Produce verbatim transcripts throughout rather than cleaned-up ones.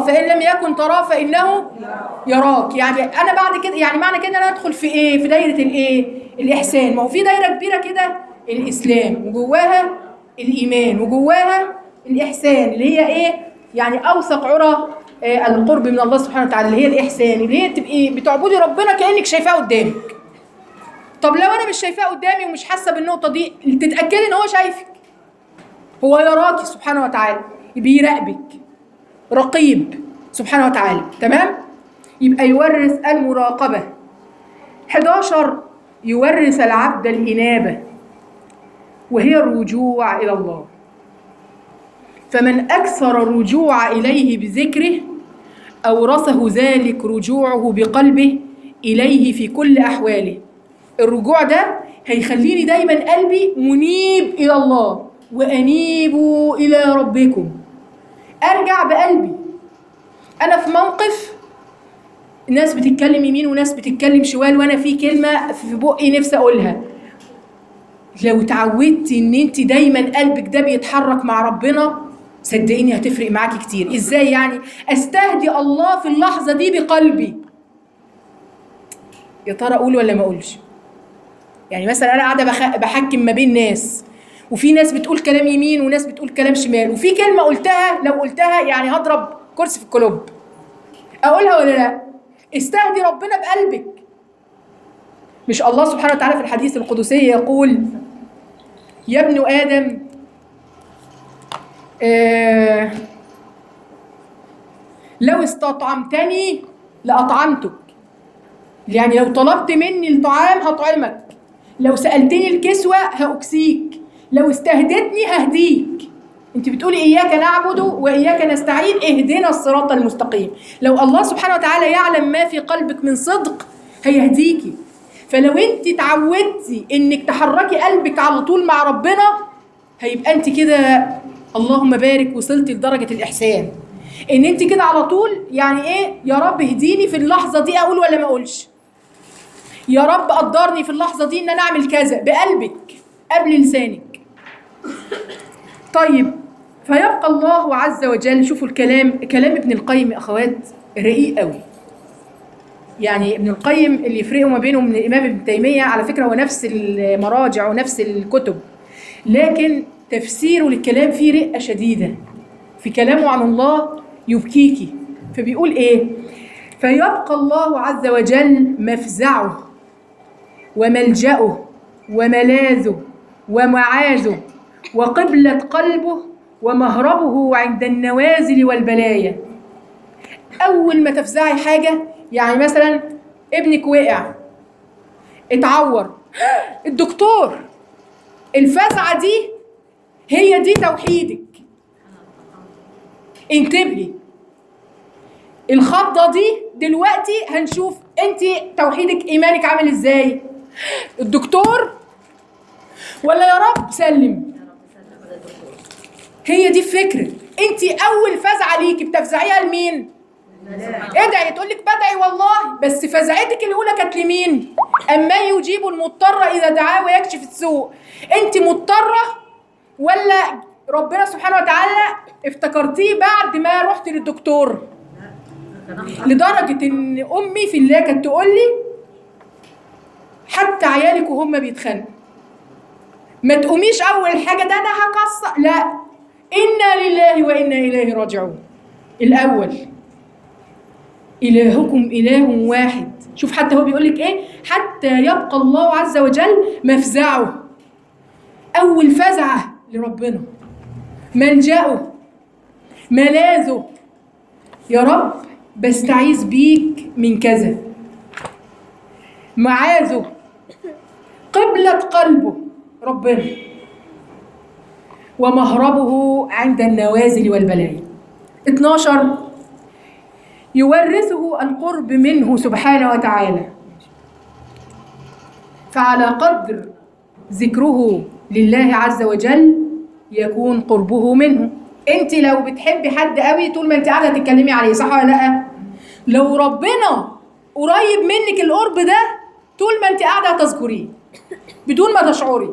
فإن لم يكن تراه فإنه يراك. يعني أنا بعد كده، يعني معنى كده أنا أدخل في إيه؟ في دايرة الإيه؟ الإحسان. ما هو في دايرة كبيرة كده، الإسلام وجواها الإيمان وجواها الإحسان، اللي هي إيه؟ يعني أوثق عرى آه القرب من الله سبحانه وتعالى، اللي هي الإحسان، اللي هي تبقي بتعبدي ربنا كأنك شايفاه قدامك. طب لو أنا مش شايفاه قدامي ومش حاسة بالنقطة دي، تتأكدي إن هو شايفك، هو يراكي سبحانه وتعالى، بيراقبك، رقيب سبحانه وتعالى. تمام؟ يبقى يورث المراقبة. حداشر يورث العبد الإنابة، وهي الرجوع إلى الله. فمن أكثر الرجوع إليه بذكره أورثه ذلك رجوعه بقلبه إليه في كل أحواله. الرجوع ده هيخليني دايما قلبي منيب إلى الله، وأنيبوا إلى ربكم، أرجع بقلبي. أنا في موقف ناس بتتكلم يمين وناس بتتكلم شمال، وأنا في كلمة في بقي نفسي أقولها، لو تعودتي إن أنت دايما قلبك ده بيتحرك مع ربنا، صدقيني هتفرق معاكي كتير. إزاي يعني؟ أستهدي الله في اللحظة دي بقلبي. يا ترى أقول ولا ما أقولش؟ يعني مثلا أنا قاعدة بخ... بحكم ما بين ناس، وفي ناس بتقول كلام يمين وناس بتقول كلام شمال، وفي كلمة قلتها لو قلتها يعني هضرب كرسي في الكلوب. أقولها ولا لا؟ استهدي ربنا بقلبك. مش الله سبحانه وتعالى في الحديث القدسي يقول: يا ابن آدم آه لو استطعمتني لأطعمتك، يعني لو طلبت مني الطعام هطعمك، لو سألتني الكسوة هأكسيك، لو استهدتني ههديك. انت بتقولي إياك نعبد وإياك نستعين، اهدنا الصراط المستقيم. لو الله سبحانه وتعالى يعلم ما في قلبك من صدق هيهديكي. فلو انت تعودتي انك تحركي قلبك على طول مع ربنا، هيبقى انت كده اللهم بارك وصلتي لدرجة الإحسان، ان انت كده على طول يعني ايه، يا رب اهديني في اللحظة دي اقول ولا ما اقولش، يا رب قدرني في اللحظة دي ان انا اعمل كذا، بقلبك قبل لسانك. طيب، فيبقى الله عز وجل. شوفوا الكلام، كلام ابن القيم اخوات رقيق قوي. يعني ابن القيم اللي يفرقوا ما بينه من الامام ابن تيمية، على فكرة هو نفس المراجع ونفس الكتب، لكن تفسيره للكلام فيه رقة شديدة. في كلامه عن الله يبكيكي. فبيقول ايه؟ فيبقى الله عز وجل مفزعه وملجأه وملاذه ومعاذه وقبلة قلبه ومهربه عند النوازل والبلايا. أول ما تفزعي حاجة، يعني مثلا ابنك وقع اتعور، الدكتور، الفزعة دي هي دي توحيدك. انتبهي، الخضة دي دلوقتي هنشوف انت توحيدك ايمانك عامل ازاي. الدكتور ولا يا رب سلم؟ هي دي الفكرة. انت اول فزعة ليكي بتفزعيها لمين؟ ادعي. تقول لك بدعي والله، بس فزعتك الاولى كانت لمين؟ اما يجيب المضطر اذا دعاه ويكشف السوء. انت مضطرة ولا ربنا سبحانه وتعالى افتكرتيه بعد ما رحت للدكتور؟ لدرجة ان امي في الله كانت تقول لي حتى عيالك وهم بيتخانقوا ما تقوميش اول حاجة ده انا هكسر، لا، انا لله وانا اليه راجعون. الاول الهكم اله واحد. شوف حتى هو بيقول لك ايه، حتى يبقى الله عز وجل مفزعه، اول فزعة لربنا، ملجأه، ملاذه، يا رب بستعيذ بيك من كذا، معاذه، قبلة قلبه ربنا، ومهربه عند النوازل والبلايا. اتناشر يورثه القرب منه سبحانه وتعالى، فعلى قدر ذكره لله عز وجل يكون قربه منه. انت لو بتحبي حد قوي طول ما انت قاعده تتكلمي عليه، صح ولا لا؟ لو ربنا قريب منك القرب ده طول ما انت قاعده تذكريه بدون ما تشعري.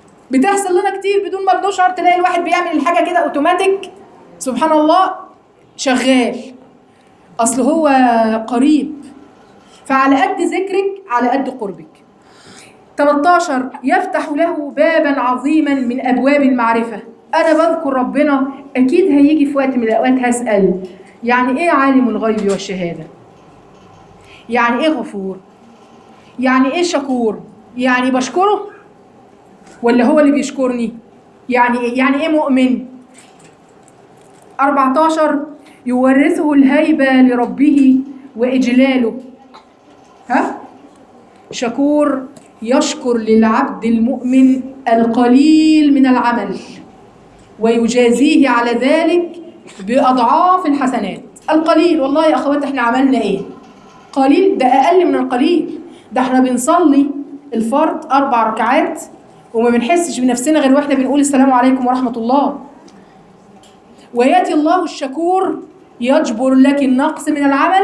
بتحصل لنا كتير بدون ما نشعر، تلاقي الواحد بيعمل الحاجه كده اوتوماتيك، سبحان الله، شغال، اصل هو قريب، فعلى قد ذكرك على قد قربك. ثلاثة عشر يفتح له بابا عظيما من ابواب المعرفه. انا بذكر ربنا، اكيد هيجي في وقت من الاوقات هسال يعني ايه عالم الغيب والشهاده؟ يعني ايه غفور؟ يعني ايه شكور؟ يعني بشكره ولا هو اللي بيشكرني؟ يعني ايه يعني ايه مؤمن؟ أربعة عشر يورثه الهيبه لربه واجلاله. ها؟ شكور يشكر للعبد المؤمن القليل من العمل ويجازيه على ذلك بأضعاف الحسنات. القليل، والله يا أخوات احنا عملنا ايه؟ قليل، ده أقل من القليل، ده احنا بنصلي الفرض أربع ركعات وما بنحسش بنفسنا غير واحنا بنقول السلام عليكم ورحمة الله. ويأتي الله الشكور يجبر لك النقص من العمل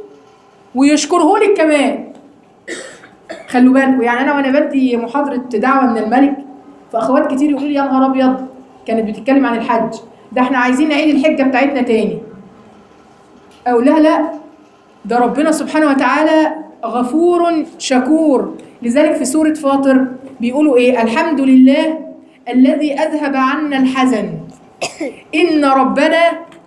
ويشكره لك كمان. خلوا بالكم، يعني انا وانا بدي محاضره دعوه من الملك، فاخوات كتير يقولوا لي يا نهار ابيض كانت بتتكلم عن الحج، ده احنا عايزين نعيد الحجه بتاعتنا تاني. اقول لها لا، ده ربنا سبحانه وتعالى غفور شكور. لذلك في سوره فاطر بيقولوا ايه؟ الحمد لله الذي اذهب عنا الحزن ان ربنا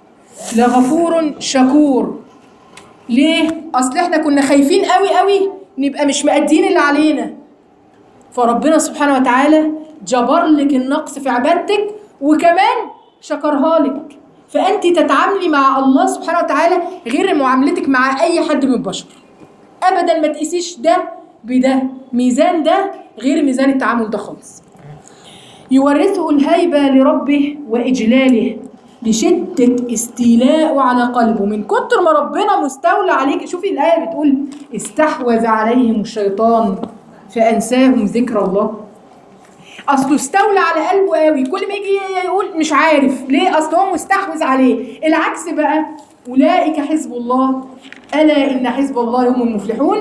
لغفور شكور. ليه؟ اصل احنا كنا خايفين قوي قوي نبقى مش مأدين اللي علينا، فربنا سبحانه وتعالى جبر لك النقص في عبادتك وكمان شكرها لك، فأنت تتعاملي مع الله سبحانه وتعالى غير معاملتك مع أي حد من البشر أبدا. ما تقيسيش ده بده، ميزان ده غير ميزان التعامل ده خالص. يورثه الهيبة لربه وإجلاله لشدة استيلاء على قلبه، من كتر ما ربنا مستولى عليك. شوفي الآية بتقول استحوذ عليهم الشيطان فأنساهم ذكر الله. أصله استولى على قلبه قوي، كل ما يجي يقول مش عارف ليه، أصله هو مستحوذ عليه. العكس بقى، أولئك حزب الله ألا إن حزب الله هم المفلحون.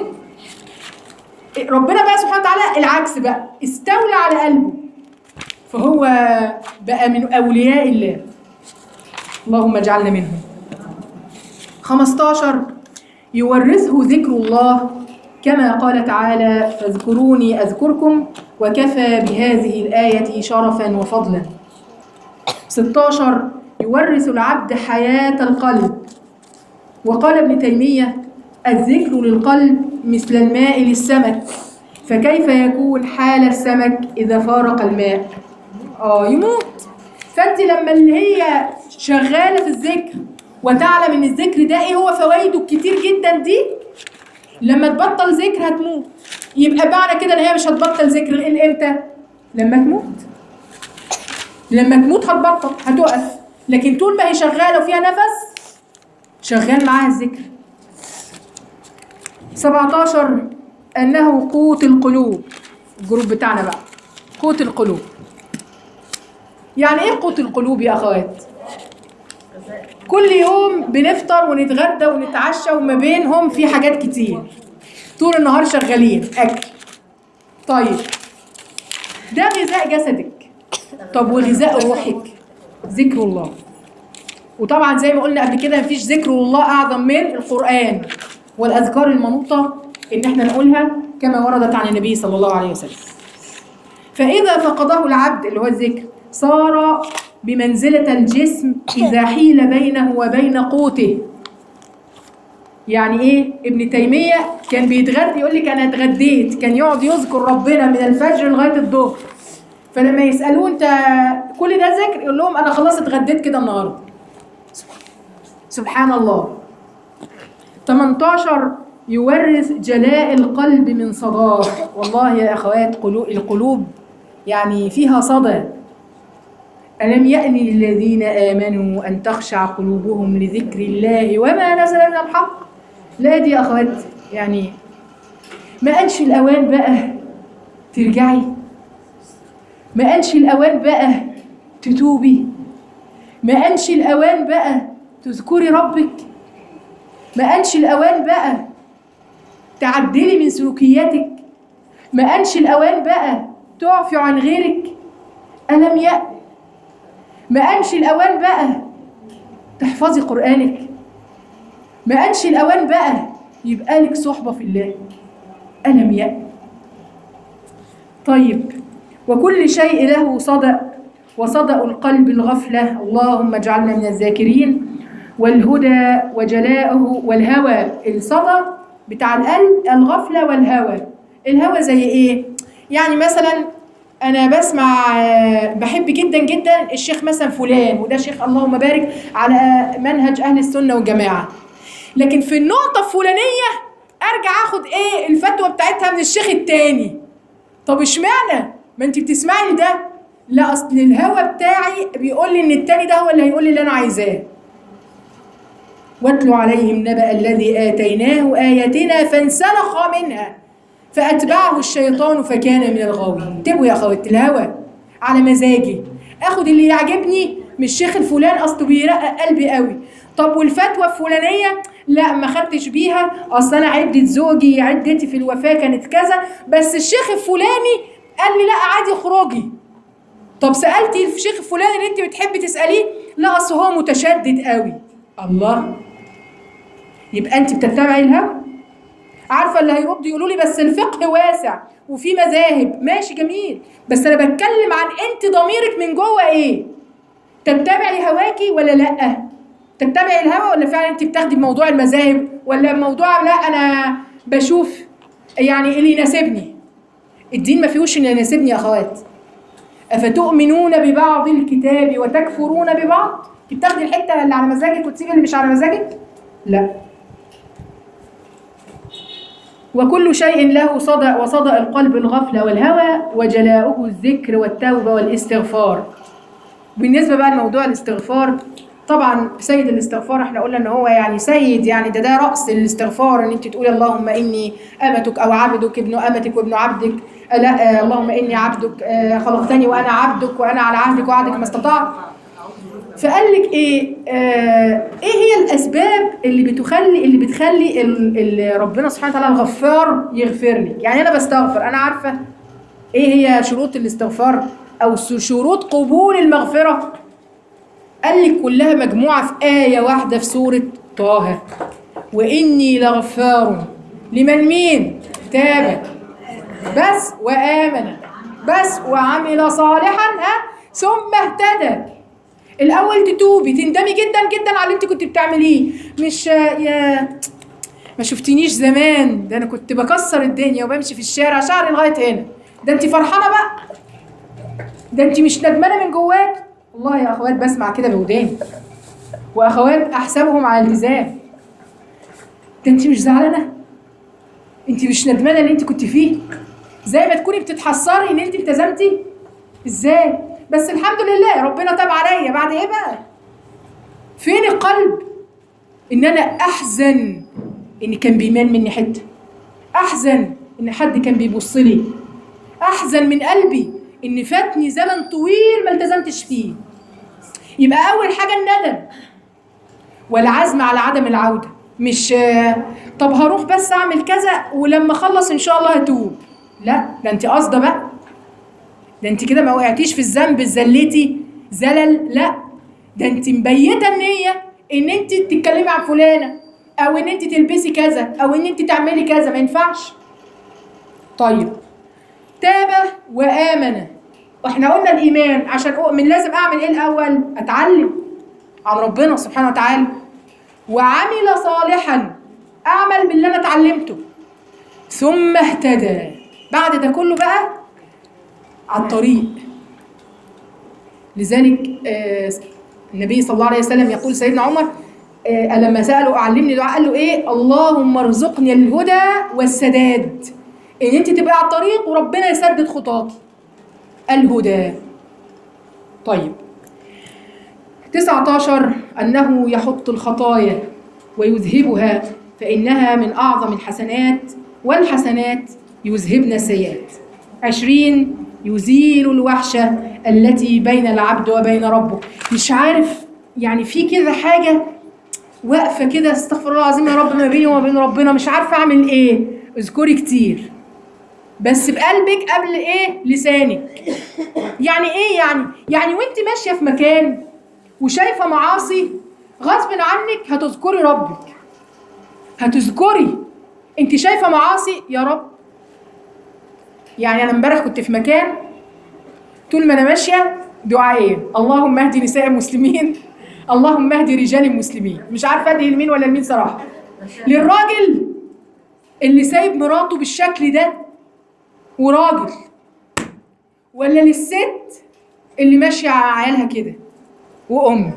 ربنا بقى سبحانه وتعالى العكس بقى، استولى على قلبه فهو بقى من أولياء الله، اللهم اجعلنا منهم. خمسة عشر يورثه ذكر الله كما قال تعالى فاذكروني أذكركم وكفى بهذه الآية شرفا وفضلا. ستة عشر يورث العبد حياة القلب. وقال ابن تيمية الذكر للقلب مثل الماء للسمك، فكيف يكون حال السمك إذا فارق الماء؟ آه يموت. فأنت لما اللي هي شغالة في الذكر وتعلم ان الذكر ده ايه هو فوائده كتير جدا دي، لما تبطل ذكر هتموت. يبقى معنى كده ان هي مش هتبطل ذكر امتى؟ لما تموت. لما تموت هتبطل، هتقف، لكن طول ما هي شغالة وفيها نفس شغال معاها الذكر. سبعة عشر انه قوت القلوب. الجروب بتاعنا بقى قوت القلوب. يعني ايه قوت القلوب يا اخوات؟ كل يوم بنفطر ونتغدى ونتعشى وما بينهم في حاجات كتير، طول النهار شغالين اكل. طيب ده غذاء جسدك، طب وغذاء روحك؟ ذكر الله. وطبعا زي ما قلنا قبل كده مفيش ذكر الله اعظم من القرآن والاذكار المنوطه ان احنا نقولها كما وردت عن النبي صلى الله عليه وسلم. فاذا فقده العبد اللي هو الذكر صار بمنزلة الجسم إذا حيل بينه وبين قوته. يعني إيه؟ ابن تيمية كان بيتغدى يقول لك أنا اتغديت، كان يقعد يذكر ربنا من الفجر لغاية الظهر. فلما يسألوه أنت كل ده ذكر؟ يقول لهم أنا خلاص اتغديت كده النهاردة. سبحان الله. ثمانية عشر يورث جلاء القلب من صداه. والله يا أخوات القلوب يعني فيها صدى. ألم يأن للذين آمنوا أن تخشع قلوبهم لذكر الله وما نزل من الحق. لا دي يا أخوات يعني ما أنش الأوان بقى ترجعي؟ ما أنش الأوان بقى تتوبي؟ ما أنش الأوان بقى تذكري ربك؟ ما أنش الأوان بقى تعدلي من سلوكياتك؟ ما أنش الأوان بقى تعفي عن غيرك؟ ألم يأن؟ ما أنش الأوان بقى تحفظي قرآنك؟ ما أنش الأوان بقى يبقى لك صحبة في الله؟ ألم يأن؟ طيب، وكل شيء له صدأ، وصدأ القلب الغفلة. اللهم اجعلنا من الذاكرين. والهدى وجلاءه والهوى. الصدى بتاع القلب الغفلة والهوى. الهوى زي إيه؟ يعني مثلا أنا بسمع، بحب جدا جدا الشيخ مثلا فلان، وده شيخ اللهم بارك على منهج أهل السنة والجماعة، لكن في النقطة الفلانية أرجع أخد إيه الفتوى بتاعتها من الشيخ التاني. طب اشمعنى؟ ما أنت بتسمعي ده. لا، أصل الهوى بتاعي بيقول لي إن التاني ده هو اللي هيقول لي اللي أنا عايزاه. واتلو عليهم نبأ الذي آتيناه آياتنا فانسلخ منها فأتبعه الشيطان فكان من الغاوين. انتبهوا يا أخواتي، الهوى على مزاجي، أخد اللي يعجبني من الشيخ الفلان أصله بيرقق قلبي قوي. طب والفتوى الفلانية لا ما خدتش بيها، أصل أنا عدة زوجي عدتي في الوفاة كانت كذا، بس الشيخ الفلاني قال لي لا عادي اخرجي. طب سألتي الشيخ الفلاني اللي أنت بتحبي تسأليه؟ لا أصل هو متشدد قوي. الله، يبقى أنت بتتبعي الهوى. عارفة اللي هيرد يقولوا لي بس الفقه واسع وفي مذاهب، ماشي جميل، بس أنا بتكلم عن أنت ضميرك من جوه إيه؟ تتبعي هواكي ولا لأ؟ تتبعي الهوى ولا فعلا أنت بتاخدي بموضوع المذاهب، ولا موضوع لا أنا بشوف يعني اللي يناسبني؟ الدين ما فيهوش اللي يناسبني يا أخوات. أفتؤمنون ببعض الكتاب وتكفرون ببعض؟ بتاخدي الحتة اللي على مزاجك وتسيبي اللي مش على مزاجك؟ لا. وكل شيء له صدأ، وصدأ القلب الغفلة والهوى وجلاؤه الذكر والتوبة والاستغفار. بالنسبة بقى لموضوع الاستغفار، طبعا سيد الاستغفار احنا قلنا ان هو يعني سيد، يعني ده ده رأس الاستغفار، ان انت تقولي اللهم اني امتك او عبدك ابن امتك وابن عبدك. لا، اللهم اني عبدك خلقتني وانا عبدك وانا على عهدك وعهدك ما استطعت. فقال لك ايه آه ايه هي الاسباب اللي بتخلي اللي بتخلي اللي ربنا سبحانه وتعالى الغفار يغفر لي؟ يعني انا بستغفر، انا عارفه ايه هي شروط الاستغفار او شروط قبول المغفره. قال لك كلها مجموعه في ايه واحده في سوره طه: واني لغفار لمن مين تاب بس وامن بس وعمل صالحا ها ثم اهتدى. الأول تتوبي تندمي جدا جدا على اللي انت كنت بتعمليه، مش يا ما شفتنيش زمان، ده أنا كنت بكسر الدنيا وبمشي في الشارع شعري لغاية هنا، ده انت فرحانة بقى، ده انت مش ندمانة من جواك. والله يا أخوات بسمع كده بوداني، وأخوات أحسبهم على التزام. ده انت مش زعلانة؟ انت مش ندمانة اللي انت كنت فيه؟ زي ما تكوني بتتحسري ان انت التزمتي. ازاي؟ بس الحمد لله ربنا تاب عليا، بعد ايه بقى؟ فين القلب؟ ان انا احزن ان كان بيمان مني حته، احزن ان حد كان بيبص لي، احزن من قلبي ان فاتني زمن طويل ما التزمتش فيه. يبقى اول حاجه الندم والعزم على عدم العوده، مش طب هروح بس اعمل كذا ولما اخلص ان شاء الله هتوب. لا، ده انت قاصده بقى، ده انت كده ما وقعتيش في الذنب زلتي زلل، لا ده انت مبيته النيه ان انت تتكلمي عن فلانه، او ان انت تلبسي كذا، او ان انت تعملي كذا، ما ينفعش. طيب، تاب وامن، واحنا قلنا الايمان عشان اؤمن لازم اعمل ايه الاول؟ اتعلم عن ربنا سبحانه وتعالى، وعمل صالحا، اعمل باللي انا اتعلمته، ثم اهتدى. بعد ده كله بقى على الطريق. لذلك آه النبي صلى الله عليه وسلم يقول سيدنا عمر آه لما سأله أعلمني دعاء، قال له إيه؟ اللهم ارزقني الهدى والسداد، إن أنت تبقى على الطريق وربنا يسدد خطاك. الهدى. طيب، تسعة عشر أنه يحط الخطايا ويذهبها فإنها من أعظم الحسنات، والحسنات يذهبن السيئات. عشرين يزيل الوحشة التي بين العبد وبين ربه. مش عارف يعني في كده حاجة واقفة كده، استغفر الله العظيم يا رب، ما بيني وما بين ربنا مش عارفة أعمل إيه. اذكري كتير بس بقلبك قبل إيه؟ لسانك. يعني إيه يعني؟ يعني وإنت ماشية في مكان وشايفة معاصي غصب عنك هتذكري ربك، هتذكري. انت شايفه معاصي يا رب. يعني انا امبارح كنت في مكان، طول ما انا ماشيه دعائين: اللهم اهدي نساء المسلمين، اللهم اهدي رجال المسلمين. مش عارفه ادعي لمين ولا لمين صراحه. للراجل اللي سايب مراته بالشكل ده وراجل، ولا للست اللي ماشيه على عيالها كده وام.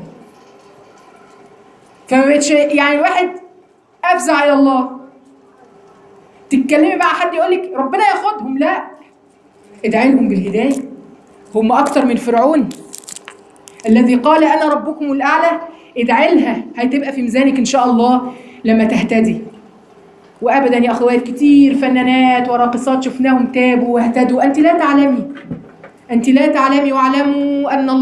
فما بقتش يعني الواحد افزع الى الله. تتكلمي مع حد يقول لك ربنا ياخدهم، لا، ادعي لهم بالهدايه. هم اكتر من فرعون الذي قال انا ربكم الاعلى. ادعي لها، هتبقى في ميزانك ان شاء الله لما تهتدي. وابدا يا اخوات، كتير فنانات وراقصات شفناهم تابوا واهتدوا. انت لا تعلمي، انت لا تعلمي. واعلموا ان الله